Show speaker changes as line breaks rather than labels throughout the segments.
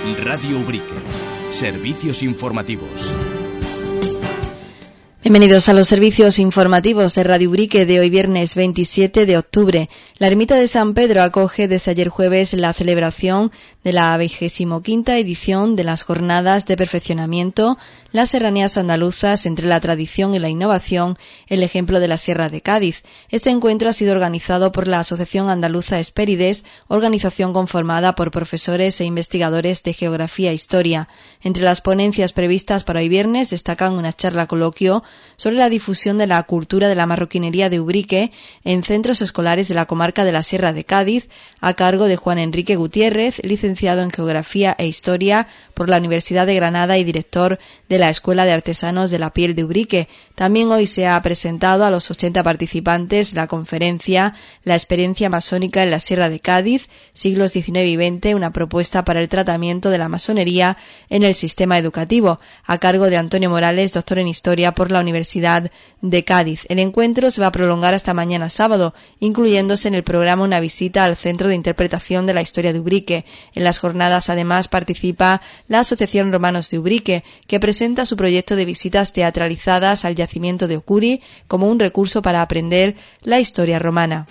Radio Ubrique. Servicios informativos.
Bienvenidos a los servicios informativos de Radio Ubrique de hoy viernes 27 de octubre. La Ermita de San Pedro acoge desde ayer jueves la celebración de la 25ª edición de las Jornadas de Perfeccionamiento, las serranías andaluzas entre la tradición y la innovación, el ejemplo de la Sierra de Cádiz. Este encuentro ha sido organizado por la Asociación Andaluza Hespérides, organización conformada por profesores e investigadores de Geografía e Historia. Entre las ponencias previstas para hoy viernes destacan una charla coloquio sobre la difusión de la cultura de la marroquinería de Ubrique en centros escolares de la comarca de la Sierra de Cádiz, a cargo de Juan Enrique Gutiérrez, licenciado en Geografía e Historia por la Universidad de Granada y director de la Escuela de Artesanos de la Piel de Ubrique. También hoy se ha presentado a los 80 participantes la conferencia La experiencia masónica en la Sierra de Cádiz, siglos XIX y XX, una propuesta para el tratamiento de la masonería en el sistema educativo, a cargo de Antonio Morales, doctor en Historia por la Universidad de Cádiz. El encuentro se va a prolongar hasta mañana sábado, incluyéndose en el programa una visita al Centro de Interpretación de la Historia de Ubrique. En las jornadas, además, participa la Asociación Romanos de Ubrique, que presenta su proyecto de visitas teatralizadas al yacimiento de Ocuri como un recurso para aprender la historia romana.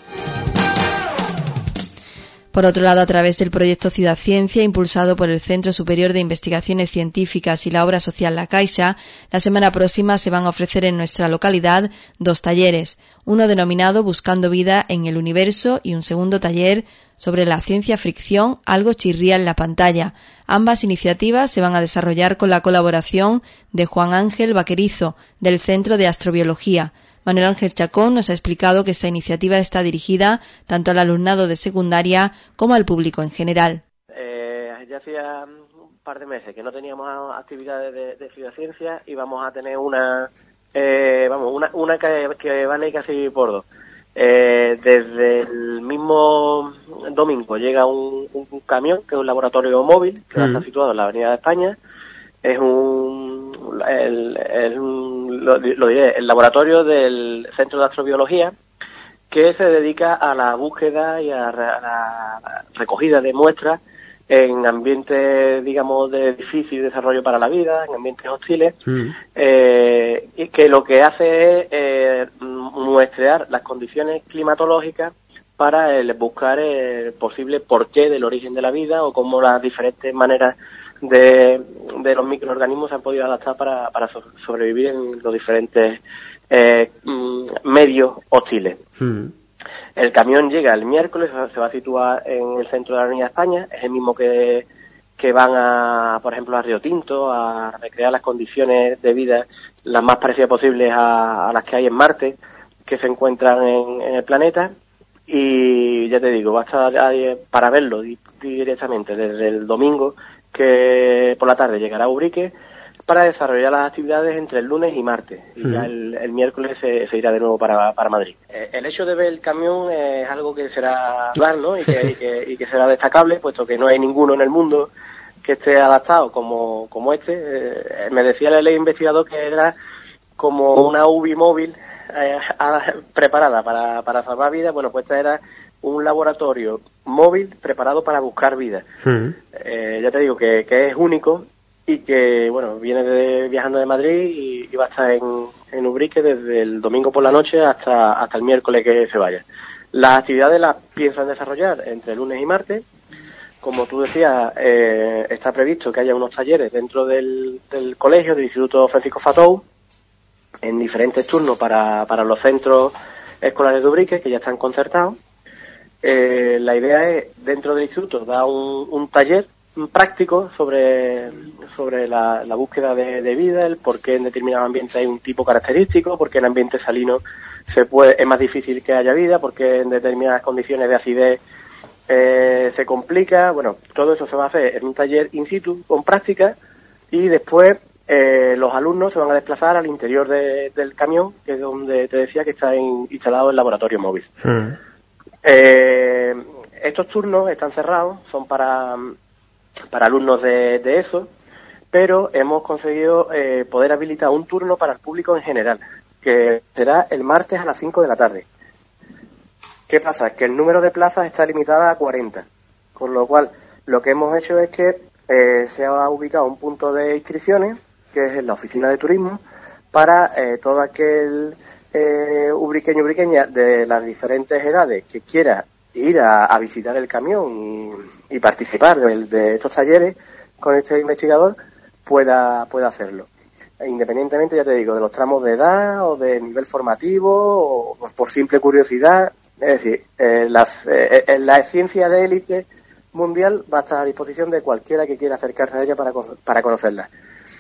Por otro lado, a través del proyecto Ciudad Ciencia, impulsado por el Centro Superior de Investigaciones Científicas y la obra social La Caixa, la semana próxima se van a ofrecer en nuestra localidad 2 talleres, uno denominado Buscando vida en el universo y un segundo taller sobre la ciencia fricción, algo chirría en la pantalla. Ambas iniciativas se van a desarrollar con la colaboración de Juan Ángel Vaquerizo, del Centro de Astrobiología. Manuel Ángel Chacón nos ha explicado que esta iniciativa está dirigida tanto al alumnado de secundaria como al público en general.
Ya hacía un par de meses que no teníamos actividades de Ciudad Ciencia y vamos a tener una que vale casi por 2. Desde el mismo domingo llega un camión, que es un laboratorio móvil, que va a estar situado en la Avenida de España. Es el laboratorio del Centro de Astrobiología, que se dedica a la búsqueda y a la recogida de muestras en ambientes, digamos, de difícil desarrollo para la vida, en ambientes hostiles, y que lo que hace es muestrear las condiciones climatológicas para buscar el posible porqué del origen de la vida o cómo las diferentes maneras de los microorganismos se han podido adaptar para sobrevivir en los diferentes medios hostiles. El camión llega el miércoles, se va a situar en el centro de la Avenida España, es el mismo que van por ejemplo, a Río Tinto, a recrear las condiciones de vida las más parecidas posibles a las que hay en Marte, que se encuentran en el planeta. Y ya te digo, va a estar para verlo directamente desde el domingo, que por la tarde llegará a Ubrique, para desarrollar las actividades entre el lunes y martes. Y ya el miércoles se irá de nuevo para Madrid. El hecho de ver el camión es algo que será claro, ¿no? y que será destacable, puesto que no hay ninguno en el mundo que esté adaptado como este. Me decía el investigador que era como una UBI móvil preparada para salvar vidas. Bueno, pues esta era un laboratorio móvil preparado para buscar vida. Ya te digo que es único y que, bueno, viene viajando de Madrid y va a estar en Ubrique desde el domingo por la noche hasta el miércoles que se vaya. Las actividades las piensan desarrollar entre lunes y martes. Como tú decías, está previsto que haya unos talleres dentro del colegio, del Instituto Francisco Fatou, en diferentes turnos para los centros escolares de Ubrique, que ya están concertados. La idea es, dentro del instituto, dar un taller práctico sobre la búsqueda de vida, el por qué en determinados ambientes hay un tipo característico, por qué en ambientes salinos es más difícil que haya vida, por qué en determinadas condiciones de acidez se complica. Bueno, todo eso se va a hacer en un taller in situ, con práctica, y después los alumnos se van a desplazar al interior del camión, que es donde te decía que está instalado el laboratorio móvil. Estos turnos están cerrados, son para alumnos de ESO, pero hemos conseguido poder habilitar un turno para el público en general, que será el martes a las 5 de la tarde. ¿Qué pasa? Que el número de plazas está limitada a 40, con lo cual lo que hemos hecho es que se ha ubicado un punto de inscripciones, que es en la oficina de turismo, para todo aquel ubriqueño ubriqueña de las diferentes edades que quiera ir a visitar el camión y participar de estos talleres con este investigador, pueda hacerlo. Independientemente, ya te digo, de los tramos de edad o de nivel formativo o por simple curiosidad. Es decir, la ciencia de élite mundial va a estar a disposición de cualquiera que quiera acercarse a ella para conocerla.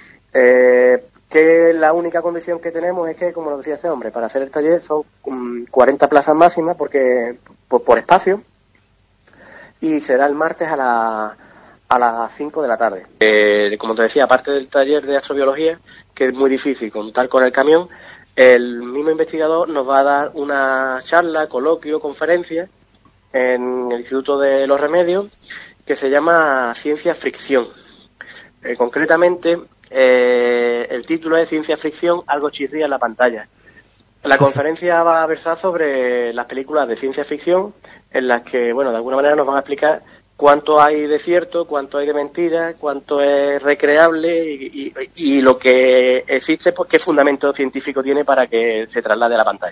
Que la única condición que tenemos es que, como lo decía este hombre, para hacer el taller son 40 plazas máximas por espacio, y será el martes a las 5 de la tarde. Como te decía, aparte del taller de astrobiología, que es muy difícil contar con el camión, el mismo investigador nos va a dar una charla, coloquio, conferencia en el Instituto de los Remedios, que se llama Ciencia Fricción. Concretamente, el título es Ciencia Fricción, algo chirría en la pantalla. La conferencia va a versar sobre las películas de ciencia ficción, en las que, bueno, de alguna manera nos van a explicar cuánto hay de cierto, cuánto hay de mentira, cuánto es recreable y lo que existe, pues qué fundamento científico tiene para que se traslade a la pantalla.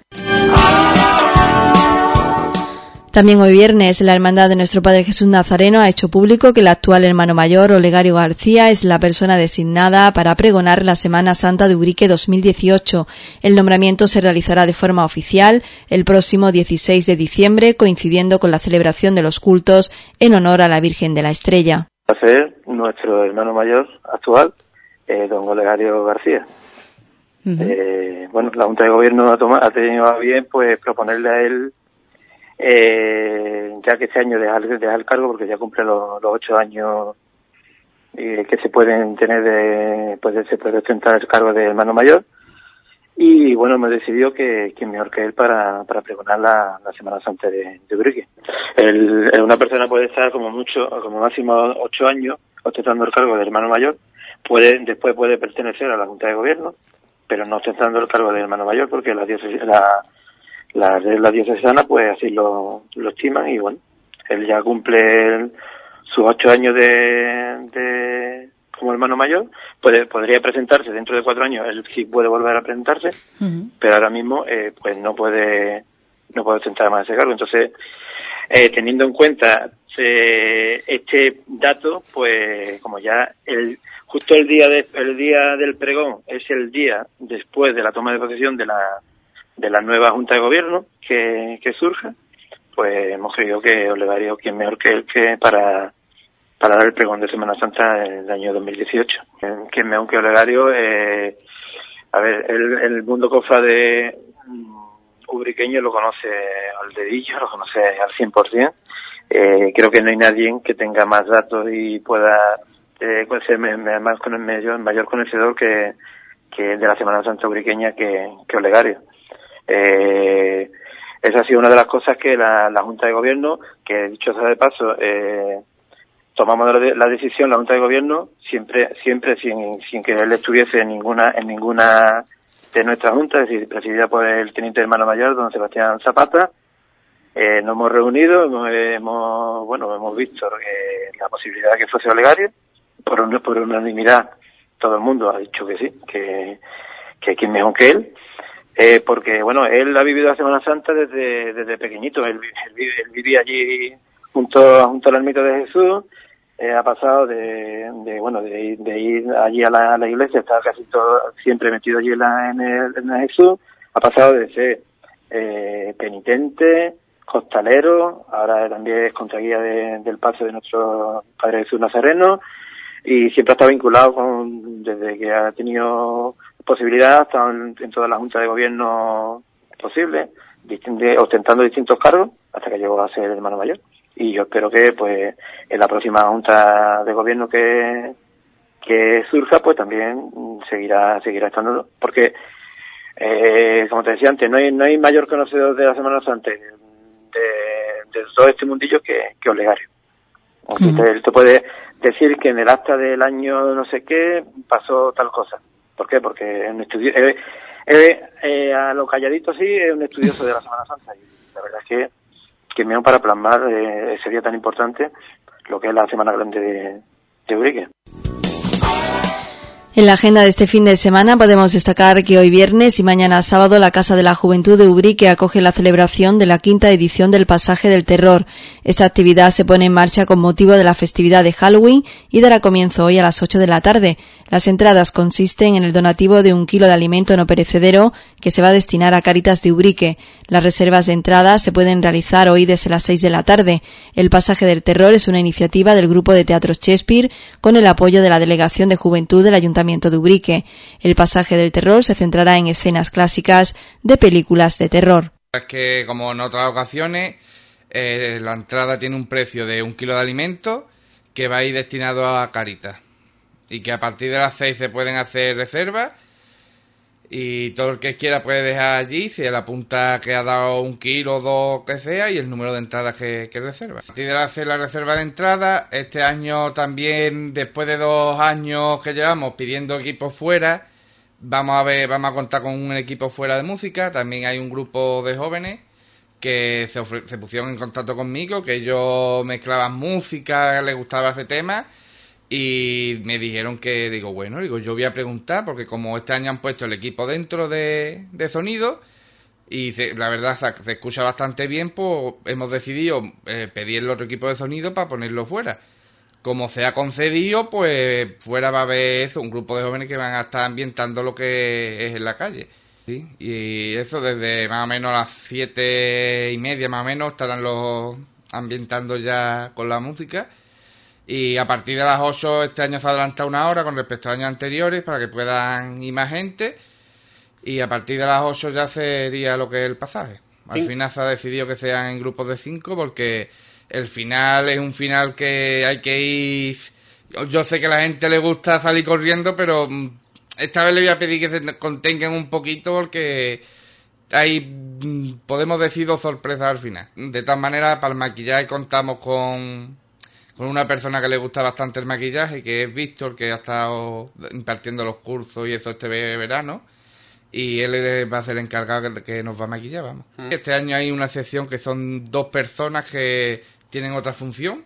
También hoy viernes, la Hermandad de Nuestro Padre Jesús Nazareno ha hecho público que el actual hermano mayor, Olegario García, es la persona designada para pregonar la Semana Santa de Ubrique 2018. El nombramiento se realizará de forma oficial el próximo 16 de diciembre, coincidiendo con la celebración de los cultos en honor a la Virgen de la Estrella.
Va a ser nuestro hermano mayor actual, don Olegario García. Bueno, la Junta de Gobierno ha tenido a bien pues proponerle a él, ya que este año dejar el cargo, porque ya cumple los 8 años que se pueden tener se puede ostentar el cargo de hermano mayor, y bueno, me decidió que mejor que él para pregonar la Semana Santa de Ubrique. Una persona puede estar como máximo 8 años ostentando el cargo de hermano mayor, después puede pertenecer a la Junta de Gobierno, pero no ostentando el cargo de hermano mayor, porque la regla diocesana pues así lo estiman, y bueno, él ya cumple sus 8 años de como hermano mayor, podría presentarse dentro de 4 años, él sí puede volver a presentarse, pero ahora mismo pues no puede ostentar más ese cargo. Entonces, teniendo en cuenta este dato, pues como ya justo el día del pregón es el día después de la toma de posesión de la nueva Junta de Gobierno que surja, pues hemos creído que Olegario, quién mejor que él que para dar el pregón de Semana Santa del año 2018. Quién mejor que Olegario, a ver, el mundo cofrade ubriqueño lo conoce al dedillo, lo conoce al 100%. Creo que no hay nadie que tenga más datos y pueda ser mayor conocedor que de la Semana Santa ubriqueña que Olegario. Esa ha sido una de las cosas que la Junta de Gobierno, que dicho sea de paso, tomamos la decisión, la Junta de Gobierno, siempre sin que él estuviese en ninguna de nuestras juntas, es decir, presidida por el teniente hermano mayor, don Sebastián Zapata. Nos hemos reunido, hemos visto la posibilidad de que fuese Olegario, por unanimidad todo el mundo ha dicho que sí, que quién mejor que él. Porque bueno, él ha vivido la Semana Santa desde pequeñito. Él vivía allí junto a la ermita de Jesús. Ha pasado de ir allí a la iglesia, estaba casi todo siempre metido allí en el Jesús. Ha pasado de ser penitente, costalero, ahora también es contraguía del paso de nuestro Padre Jesús Nazareno, y siempre ha estado vinculado desde que ha tenido posibilidad, ha estado en toda la Junta de Gobierno posible, ostentando distintos cargos, hasta que llegó a ser hermano mayor. Y yo espero que pues en la próxima Junta de Gobierno que surja, pues también seguirá estando, porque como te decía antes, no hay mayor conocedor de la Semana Santa de todo este mundillo que Olegario. Él te puede decir que en el acta del año no sé qué pasó tal cosa. ¿Por qué? Porque es un a lo calladito sí, es un estudioso de la Semana Santa, y la verdad es que mejor para plasmar ese día tan importante, lo que es la Semana Grande Ubrique.
En la agenda de este fin de semana podemos destacar que hoy viernes y mañana sábado la Casa de la Juventud de Ubrique acoge la celebración de la 5ª edición del Pasaje del Terror. Esta actividad se pone en marcha con motivo de la festividad de Halloween y dará comienzo hoy a las 8 de la tarde. Las entradas consisten en el donativo de 1 kilo de alimento no perecedero que se va a destinar a Cáritas de Ubrique. Las reservas de entradas se pueden realizar hoy desde las 6 de la tarde. El Pasaje del Terror es una iniciativa del Grupo de Teatro Shakespeare con el apoyo de la Delegación de Juventud del Ayuntamiento de Ubrique. El Pasaje del Terror se centrará en escenas clásicas de películas de terror.
Es que, como en otras ocasiones, la entrada tiene un precio de 1 kilo de alimento que va a ir destinado a Cáritas y que a partir de las 6 se pueden hacer reservas y todo el que quiera puede dejar allí, se le apunta que ha dado 1 kilo o 2 que sea y el número de entradas que reserva. A partir de hacer la reserva de entrada, este año también, después de 2 años que llevamos pidiendo equipos fuera, vamos a contar con un equipo fuera de música. También hay un grupo de jóvenes que se pusieron en contacto conmigo, que ellos mezclaban música, les gustaba ese tema. Y me dijeron que, yo voy a preguntar, porque como este año han puesto el equipo dentro de sonido, y la verdad se escucha bastante bien, pues hemos decidido pedir el otro equipo de sonido para ponerlo fuera. Como se ha concedido, pues fuera va a haber un grupo de jóvenes que van a estar ambientando lo que es en la calle. ¿Sí? Y eso desde más o menos las 7:30, más o menos, estarán los ambientando ya con la música. Y a partir de las 8 este año se ha adelantado 1 hora con respecto a años anteriores para que puedan ir más gente. Y a partir de las 8 ya sería lo que es el pasaje. Al final se ha decidido que sean en grupos de 5 porque el final es un final que hay que ir... Yo sé que a la gente le gusta salir corriendo, pero esta vez le voy a pedir que se contengan un poquito porque hay, podemos decir, 2 sorpresas al final. De todas maneras, para el maquillaje contamos con una persona que le gusta bastante el maquillaje, que es Víctor, que ha estado impartiendo los cursos y eso este verano, y él va a ser el encargado que nos va a maquillar, vamos. Este año hay una sección que son 2 personas que tienen otra función,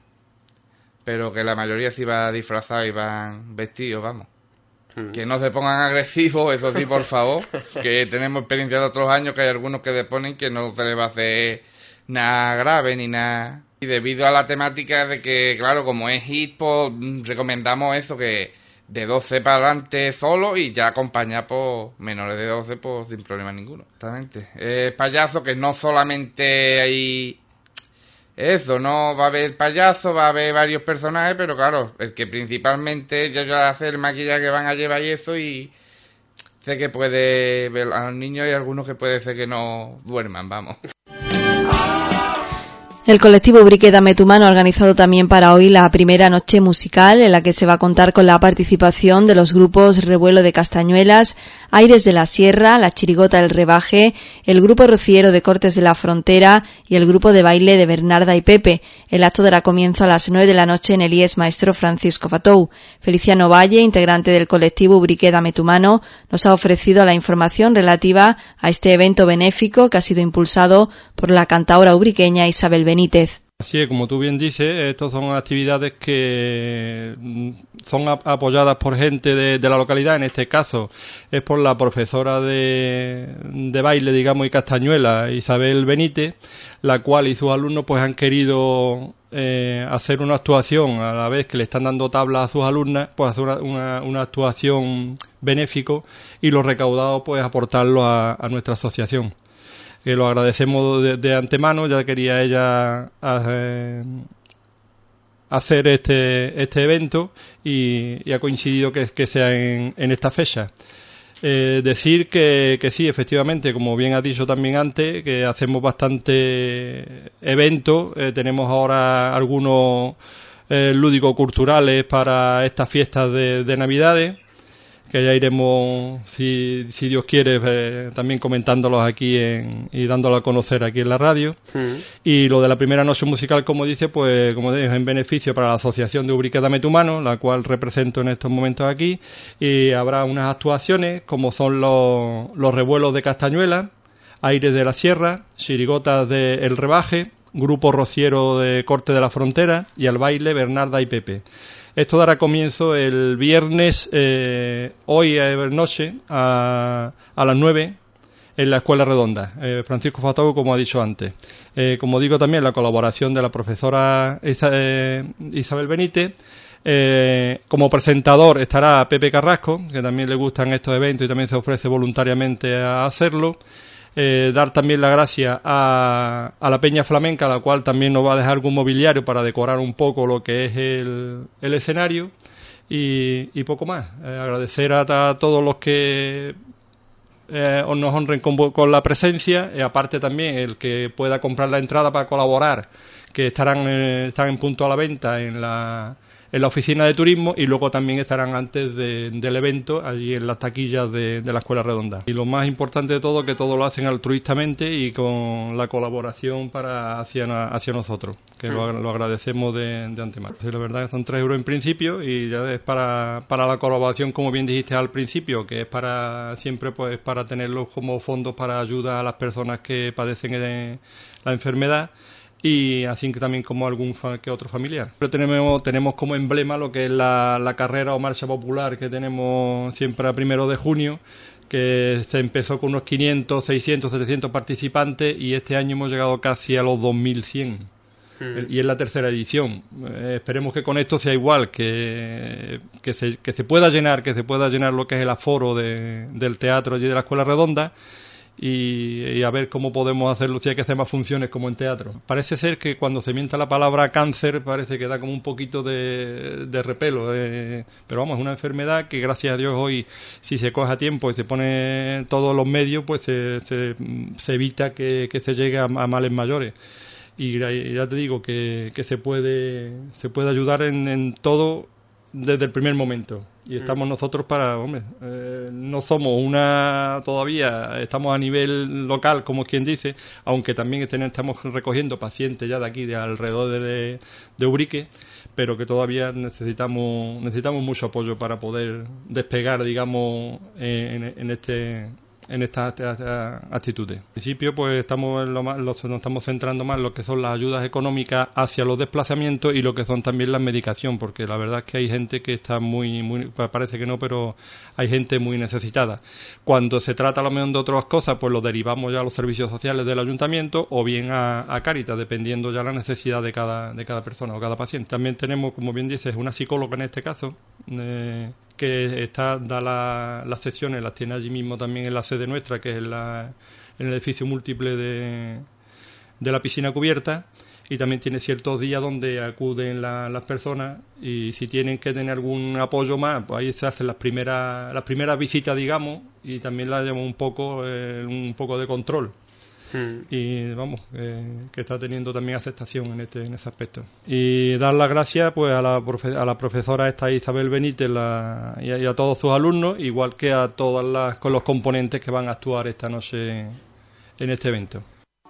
pero que la mayoría sí va disfrazado y van vestidos, vamos. Que no se pongan agresivos, eso sí, por favor, que tenemos experiencia de otros años, que hay algunos que deponen que no se les va a hacer nada grave ni nada. Y debido a la temática de que, claro, como es hit, pues recomendamos eso, que de 12 para adelante solo y ya acompañar por menores de 12 pues sin problema ninguno. Exactamente. Es payaso, que no solamente hay eso, no va a haber payaso, va a haber varios personajes, pero claro, el que principalmente ya va a hacer el maquillaje que van a llevar y eso, y sé que puede ver a los niños y algunos que puede ser que no duerman, vamos.
El colectivo Ubrique Dame tu Mano ha organizado también para hoy la primera noche musical en la que se va a contar con la participación de los grupos Revuelo de Castañuelas, Aires de la Sierra, La Chirigota del Rebaje, el grupo rociero de Cortes de la Frontera y el grupo de baile de Bernarda y Pepe. El acto dará comienzo a las 9 de la noche en el IES Maestro Francisco Fatou. Feliciano Valle, integrante del colectivo Ubrique Dame tu Mano, nos ha ofrecido la información relativa a este evento benéfico que ha sido impulsado por la cantaora ubriqueña Isabel Benítez.
Así es, como tú bien dices, estas son actividades que son apoyadas por gente de la localidad. En este caso es por la profesora de baile, digamos, y castañuela, Isabel Benítez, la cual y sus alumnos pues han querido hacer una actuación a la vez que le están dando tabla a sus alumnas, pues hacer una actuación benéfico y lo recaudado pues aportarlo a nuestra asociación. Que lo agradecemos de antemano. Ya quería ella hacer este evento y ha coincidido que sea en esta fecha. Decir que sí, efectivamente, como bien has dicho también antes, que hacemos bastante eventos. Tenemos ahora algunos lúdico-culturales para estas fiestas de Navidades, que ya iremos, si Dios quiere, también comentándolos aquí y dándolos a conocer aquí en la radio. Y lo de la primera noche musical, como dice, pues como digo, es en beneficio para la Asociación de Ubrique Dame tu Mano, la cual represento en estos momentos aquí, y habrá unas actuaciones como son los Revuelos de Castañuelas, Aires de la Sierra, Chirigotas del Rebaje, Grupo Rociero de Corte de la Frontera, y al baile Bernarda y Pepe. Esto dará comienzo el viernes, hoy noche, a las 9, en la Escuela Redonda. Francisco Fatou, como ha dicho antes. Como digo, también la colaboración de la profesora Isabel Benítez. Como presentador estará Pepe Carrasco, que también le gustan estos eventos y también se ofrece voluntariamente a hacerlo. Dar también las gracias a la Peña Flamenca, la cual también nos va a dejar algún mobiliario para decorar un poco lo que es el escenario, y poco más. Agradecer a todos los que nos honren con la presencia, aparte también el que pueda comprar la entrada para colaborar, que están en punto a la venta en la oficina de turismo, y luego también estarán antes del evento allí en las taquillas de la Escuela Redonda. Y lo más importante de todo, que todo lo hacen altruistamente y con la colaboración hacia nosotros, que lo agradecemos de antemano. La verdad que son 3 euros en principio, y ya es para la colaboración, como bien dijiste al principio, que es para siempre, pues para tenerlos como fondos para ayuda a las personas que padecen de la enfermedad, y así que también como algún que otro familiar. Pero tenemos como emblema lo que es la carrera o marcha popular que tenemos siempre a 1 de junio, que se empezó con unos 500, 600, 700 participantes, y este año hemos llegado casi a los 2100. Y es la 3ª edición. Esperemos que con esto sea igual, que se pueda llenar lo que es el aforo del teatro allí de la Escuela Redonda, y a ver cómo podemos hacerlo, si hay que hacer más funciones como en teatro. Parece ser que cuando se mienta la palabra cáncer parece que da como un poquito de repelo, pero vamos, es una enfermedad que gracias a Dios hoy, si se coge a tiempo y se pone todos los medios, pues se evita que se llegue a males mayores. Y ya te digo que se puede ayudar en todo desde el primer momento, y estamos nosotros no somos todavía estamos a nivel local, como quien dice, aunque también estamos recogiendo pacientes ya de aquí, de alrededor de Ubrique, pero que todavía necesitamos mucho apoyo para poder despegar, digamos, en estas actitudes. En principio, pues nos estamos centrando más en lo que son las ayudas económicas hacia los desplazamientos y lo que son también la medicación, porque la verdad es que hay gente que está muy, parece que no, pero hay gente muy necesitada. Cuando se trata a lo mejor de otras cosas, pues lo derivamos ya a los servicios sociales del ayuntamiento o bien a Cáritas, dependiendo ya la necesidad de cada persona o cada paciente. También tenemos, como bien dices, una psicóloga en este caso, que da las sesiones, las tiene allí mismo también en la sede nuestra, que es en el edificio múltiple de la piscina cubierta, y también tiene ciertos días donde acuden las personas, y si tienen que tener algún apoyo más, pues ahí se hacen las primeras visitas, digamos, y también la llevamos un poco de control. Y vamos, que está teniendo también aceptación en ese aspecto. Y dar las gracias pues a la profesora Isabel Benítez y a todos sus alumnos, igual que a con los componentes que van a actuar esta noche en este evento.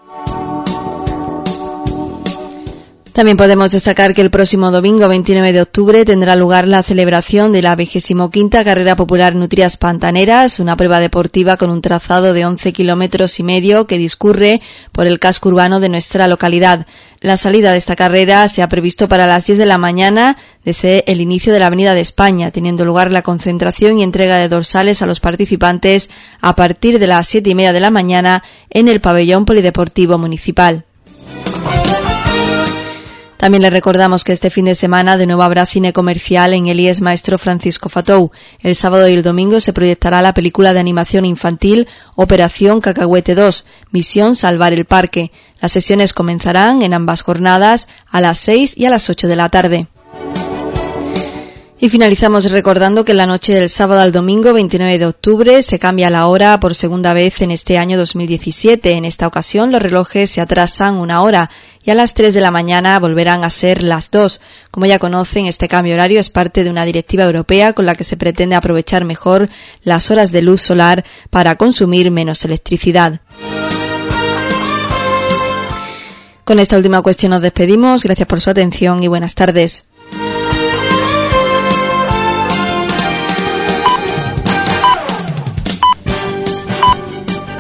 También podemos destacar que el próximo domingo 29 de octubre tendrá lugar la celebración de la 25ª Carrera Popular Nutrias Pantaneras, una prueba deportiva con un trazado de 11,5 kilómetros que discurre por el casco urbano de nuestra localidad. La salida de esta carrera se ha previsto para las 10 de la mañana desde el inicio de la Avenida de España, teniendo lugar la concentración y entrega de dorsales a los participantes a partir de las 7:30 de la mañana en el pabellón polideportivo municipal. También le recordamos que este fin de semana de nuevo habrá cine comercial en el IES Maestro Francisco Fatou. El sábado y el domingo se proyectará la película de animación infantil Operación Cacahuete 2, Misión Salvar el Parque. Las sesiones comenzarán en ambas jornadas a las 6 y a las 8 de la tarde. Y finalizamos recordando que en la noche del sábado al domingo 29 de octubre se cambia la hora por segunda vez en este año 2017. En esta ocasión los relojes se atrasan 1 hora y a las 3 de la mañana volverán a ser las 2. Como ya conocen, este cambio horario es parte de una directiva europea con la que se pretende aprovechar mejor las horas de luz solar para consumir menos electricidad. Con esta última cuestión nos despedimos. Gracias por su atención y buenas tardes.